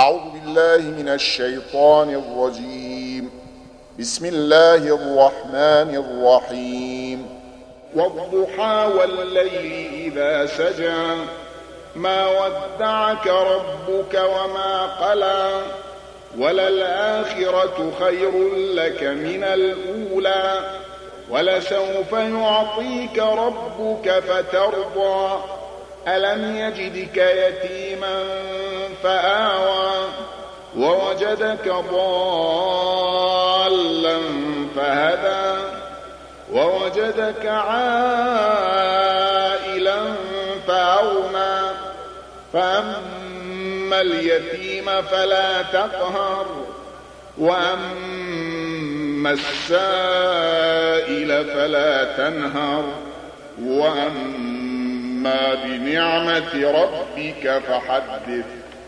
أعوذ بالله من الشيطان الرجيم. بسم الله الرحمن الرحيم. والضحى والليل إذا سجى ما ودعك ربك وما قلى وللآخرة خير لك من الأولى ولسوف يعطيك ربك فترضى ألم يجدك يتيما فآوى ووجدك ضالا فهدى ووجدك عائلا فأغنى فأما اليتيم فلا تقهر وأما السائل فلا تنهر وأما بنعمة ربك فحدث.